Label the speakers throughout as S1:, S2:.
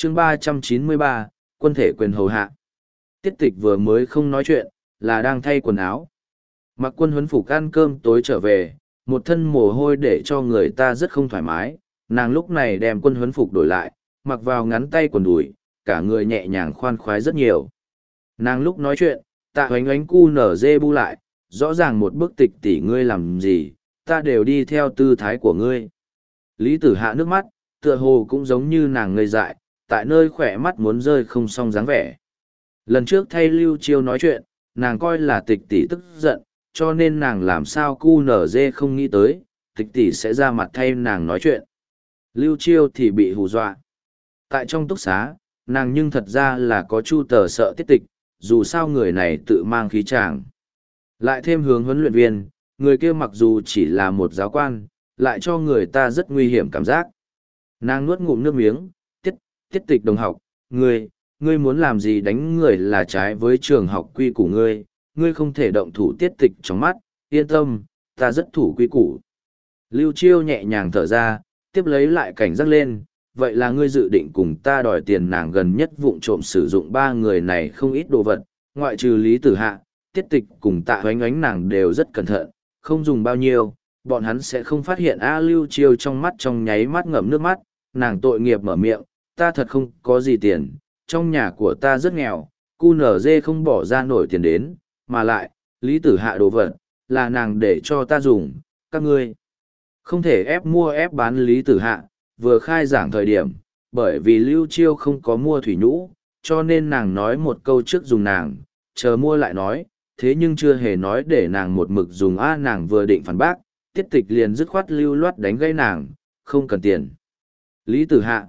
S1: chương 393, quân thể quyền hầu hạ. Tiết tịch vừa mới không nói chuyện, là đang thay quần áo. Mặc quân huấn phục ăn cơm tối trở về, một thân mồ hôi để cho người ta rất không thoải mái. Nàng lúc này đem quân huấn phục đổi lại, mặc vào ngắn tay quần đùi, cả người nhẹ nhàng khoan khoái rất nhiều. Nàng lúc nói chuyện, Tạ Hoánh Oánh cu nở dê bu lại, rõ ràng một bức tịch tỷ ngươi làm gì, ta đều đi theo tư thái của ngươi. Lý Tử Hạ nước mắt, tựa hồ cũng giống như nàng ngây dại, tại nơi khỏe mắt muốn rơi không xong dáng vẻ. Lần trước thay Lưu Chiêu nói chuyện, nàng coi là tịch tỷ tức giận, cho nên nàng làm sao cu nở dê không nghĩ tới, tịch tỷ sẽ ra mặt thay nàng nói chuyện. Lưu Chiêu thì bị hù dọa. Tại trong túc xá, nàng nhưng thật ra là có chu tờ sợ tiết tịch, dù sao người này tự mang khí tràng. Lại thêm hướng huấn luyện viên, người kia mặc dù chỉ là một giáo quan, lại cho người ta rất nguy hiểm cảm giác. Nàng nuốt ngụm nước miếng, tiết tịch đồng học, ngươi muốn làm gì đánh người là trái với trường học quy củ ngươi không thể động thủ tiết tịch trong mắt, yên tâm, ta rất thủ quy củ. Lưu Chiêu nhẹ nhàng thở ra, tiếp lấy lại cảnh giác lên, vậy là ngươi dự định cùng ta đòi tiền. Nàng gần nhất vụng trộm sử dụng ba người này không ít đồ vật, ngoại trừ Lý Tử Hạ, tiết tịch cùng Tạ Hoánh Oánh nàng đều rất cẩn thận, không dùng bao nhiêu, bọn hắn sẽ không phát hiện. Lưu Chiêu trong mắt trong nháy mắt ngậm nước mắt, nàng tội nghiệp mở miệng, ta thật không có gì tiền, trong nhà của ta rất nghèo, cu nở dê không bỏ ra nổi tiền đến, mà lại, Lý Tử Hạ đồ vật, là nàng để cho ta dùng, các ngươi không thể ép mua ép bán Lý Tử Hạ. Vừa khai giảng thời điểm, bởi vì Lưu Chiêu không có mua thủy nhũ, cho nên nàng nói một câu trước dùng nàng, chờ mua lại nói, thế nhưng chưa hề nói để nàng một mực dùng. Nàng vừa định phản bác, tiết tịch liền dứt khoát lưu loát đánh gây nàng, không cần tiền. Lý Tử Hạ,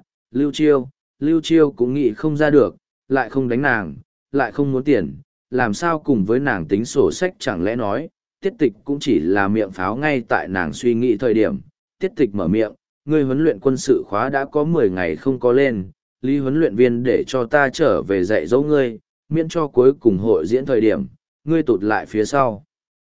S1: Lưu Chiêu cũng nghĩ không ra được, lại không đánh nàng, lại không muốn tiền, làm sao cùng với nàng tính sổ sách. Chẳng lẽ nói, tiết tịch cũng chỉ là miệng pháo. Ngay tại nàng suy nghĩ thời điểm, tiết tịch mở miệng, ngươi huấn luyện quân sự khóa đã có 10 ngày không có lên, Lý huấn luyện viên để cho ta trở về dạy dỗ ngươi, miễn cho cuối cùng hội diễn thời điểm, ngươi tụt lại phía sau.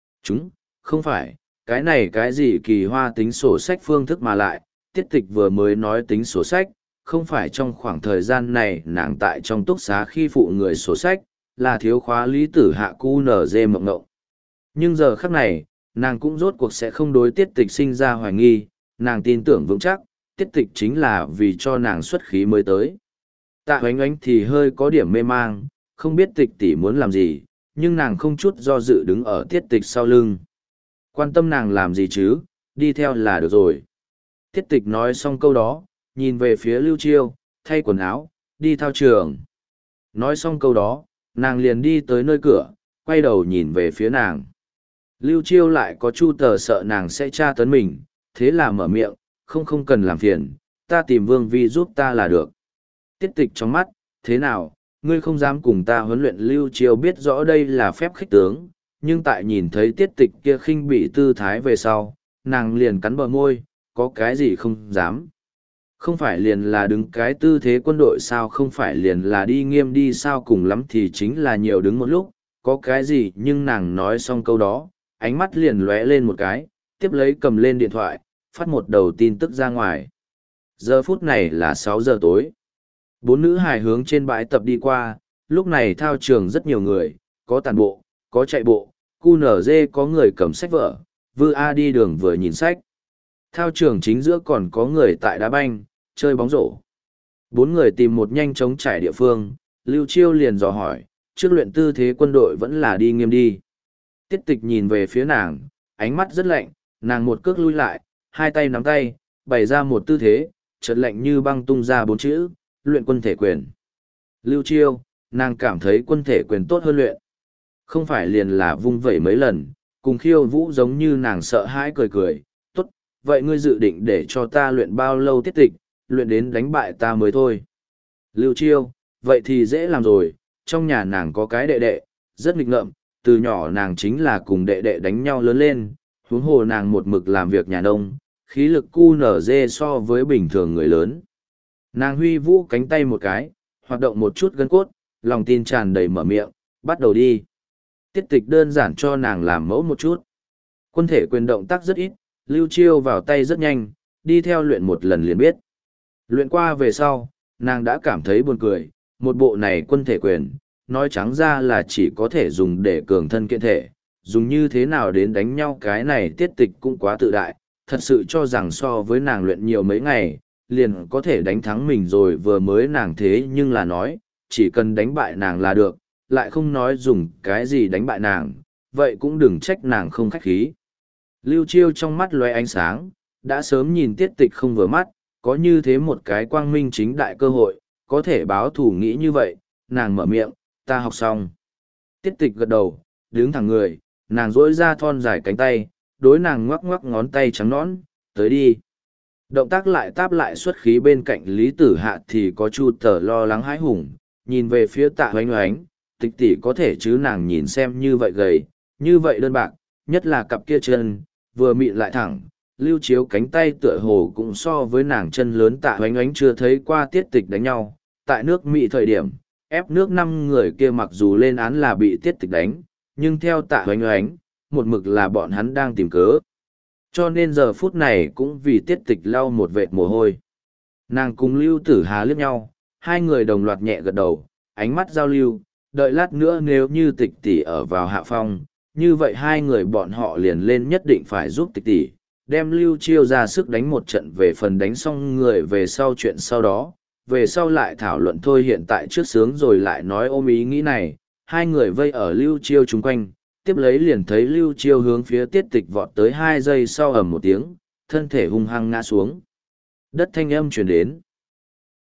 S1: Không phải, cái này cái gì kỳ hoa tính sổ sách phương thức mà lại, tiết tịch vừa mới nói tính sổ sách, không phải trong khoảng thời gian này nàng tại trong túc xá khi phụ người sổ sách, là thiếu khóa Lý Tử Hạ cu nở dê mộng ngộng. Nhưng giờ khắc này, nàng cũng rốt cuộc sẽ không đối tiết tịch sinh ra hoài nghi, nàng tin tưởng vững chắc, tiết tịch chính là vì cho nàng xuất khí mới tới. Tạ Hoánh Oánh thì hơi có điểm mê mang, không biết tịch tỷ muốn làm gì, nhưng nàng không chút do dự đứng ở tiết tịch sau lưng. Quan tâm nàng làm gì chứ, đi theo là được rồi. Tiết tịch nói xong câu đó, nhìn về phía Lưu Chiêu, thay quần áo, đi thao trường. Nói xong câu đó, nàng liền đi tới nơi cửa, quay đầu nhìn về phía nàng. Lưu Chiêu lại có chu tờ sợ nàng sẽ tra tấn mình, thế là mở miệng, không cần làm phiền, ta tìm Vương Vi giúp ta là được. Tiết tịch trong mắt, thế nào, ngươi không dám cùng ta huấn luyện. Lưu Chiêu biết rõ đây là phép khích tướng, nhưng tại nhìn thấy tiết tịch kia khinh bị tư thái về sau, nàng liền cắn bờ môi, có cái gì không dám. Không phải liền là đứng cái tư thế quân đội sao, không phải liền là đi nghiêm đi sao, cùng lắm thì chính là nhiều đứng một lúc, có cái gì. Nhưng nàng nói xong câu đó, ánh mắt liền lóe lên một cái, tiếp lấy cầm lên điện thoại, phát một đầu tin tức ra ngoài. Giờ phút này là 6 giờ tối. 4 nữ hài hướng trên bãi tập đi qua, lúc này thao trường rất nhiều người, có tàn bộ, có chạy bộ, QNZ có người cầm sách vở, Vư A đi đường vừa nhìn sách. Thao trường chính giữa còn có người tại đá banh, chơi bóng rổ. 4 người tìm một nhanh chóng trải địa phương, Lưu Chiêu liền dò hỏi, trước luyện tư thế quân đội vẫn là đi nghiêm đi. Tiết tịch nhìn về phía nàng, ánh mắt rất lạnh, nàng một cước lui lại, hai tay nắm tay, bày ra một tư thế, chợt lạnh như băng tung ra 4 chữ, luyện quân thể quyền. Lưu Chiêu, nàng cảm thấy quân thể quyền tốt hơn luyện. Không phải liền là vung vẩy mấy lần, cùng khiêu vũ giống như. Nàng sợ hãi cười cười, tốt, vậy ngươi dự định để cho ta luyện bao lâu? Tiết tịch, luyện đến đánh bại ta mới thôi. Lưu Chiêu, vậy thì dễ làm rồi, trong nhà nàng có cái đệ đệ, rất nghịch ngợm, từ nhỏ nàng chính là cùng đệ đệ đánh nhau lớn lên, huống hồ nàng một mực làm việc nhà nông, khí lực cu nở dê so với bình thường người lớn. Nàng huy vũ cánh tay một cái, hoạt động một chút gân cốt, lòng tin tràn đầy mở miệng, bắt đầu đi. Tiết tịch đơn giản cho nàng làm mẫu một chút. Quân thể quyền động tác rất ít, Lưu Chiêu vào tay rất nhanh, đi theo luyện một lần liền biết. Luyện qua về sau, nàng đã cảm thấy buồn cười, một bộ này quân thể quyền, nói trắng ra là chỉ có thể dùng để cường thân kiện thể, dùng như thế nào đến đánh nhau cái này tiết tịch cũng quá tự đại, thật sự cho rằng so với nàng luyện nhiều mấy ngày, liền có thể đánh thắng mình rồi vừa mới nàng thế nhưng là nói, chỉ cần đánh bại nàng là được, lại không nói dùng cái gì đánh bại nàng, vậy cũng đừng trách nàng không khách khí. Lưu Chiêu trong mắt lóe ánh sáng, đã sớm nhìn tiết tịch không vừa mắt, có như thế một cái quang minh chính đại cơ hội, có thể báo thù nghĩ như vậy, nàng mở miệng, ta học xong. Tiết tịch gật đầu, đứng thẳng người, nàng duỗi ra thon dài cánh tay, đối nàng ngoắc ngoắc ngón tay trắng nõn, tới đi. Động tác lại táp lại xuất khí bên cạnh Lý Tử Hạ thì có chu tờ lo lắng hãi hùng, nhìn về phía Tạ Hoánh Oánh, tịch tỷ có thể chứ nàng nhìn xem như vậy gầy, như vậy đơn bạc, nhất là cặp kia chân, vừa mịn lại thẳng, Lưu Chiếu cánh tay tựa hồ cũng so với nàng chân lớn. Tạ Hoánh Oánh chưa thấy qua tiết tịch đánh nhau, tại nước Mỹ thời điểm, ép nước 5 người kia mặc dù lên án là bị tiết tịch đánh, nhưng theo Tạ Hoánh Oánh, một mực là bọn hắn đang tìm cớ. Cho nên giờ phút này cũng vì tiết tịch lau một vệt mồ hôi. Nàng cùng Lưu Tử Hà liếc nhau, hai người đồng loạt nhẹ gật đầu, ánh mắt giao lưu, đợi lát nữa nếu như tịch tỷ ở vào hạ phong, như vậy hai người bọn họ liền lên nhất định phải giúp tịch tỷ, đem Lưu Chiêu ra sức đánh một trận về phần đánh xong người về sau chuyện sau đó, về sau lại thảo luận thôi hiện tại trước sướng rồi lại nói ôm ý nghĩ này, hai người vây ở Lưu Chiêu chung quanh, tiếp lấy liền thấy Lưu Chiêu hướng phía tiết tịch vọt tới 2 giây sau ầm một tiếng, thân thể hung hăng ngã xuống. Đất thanh âm truyền đến.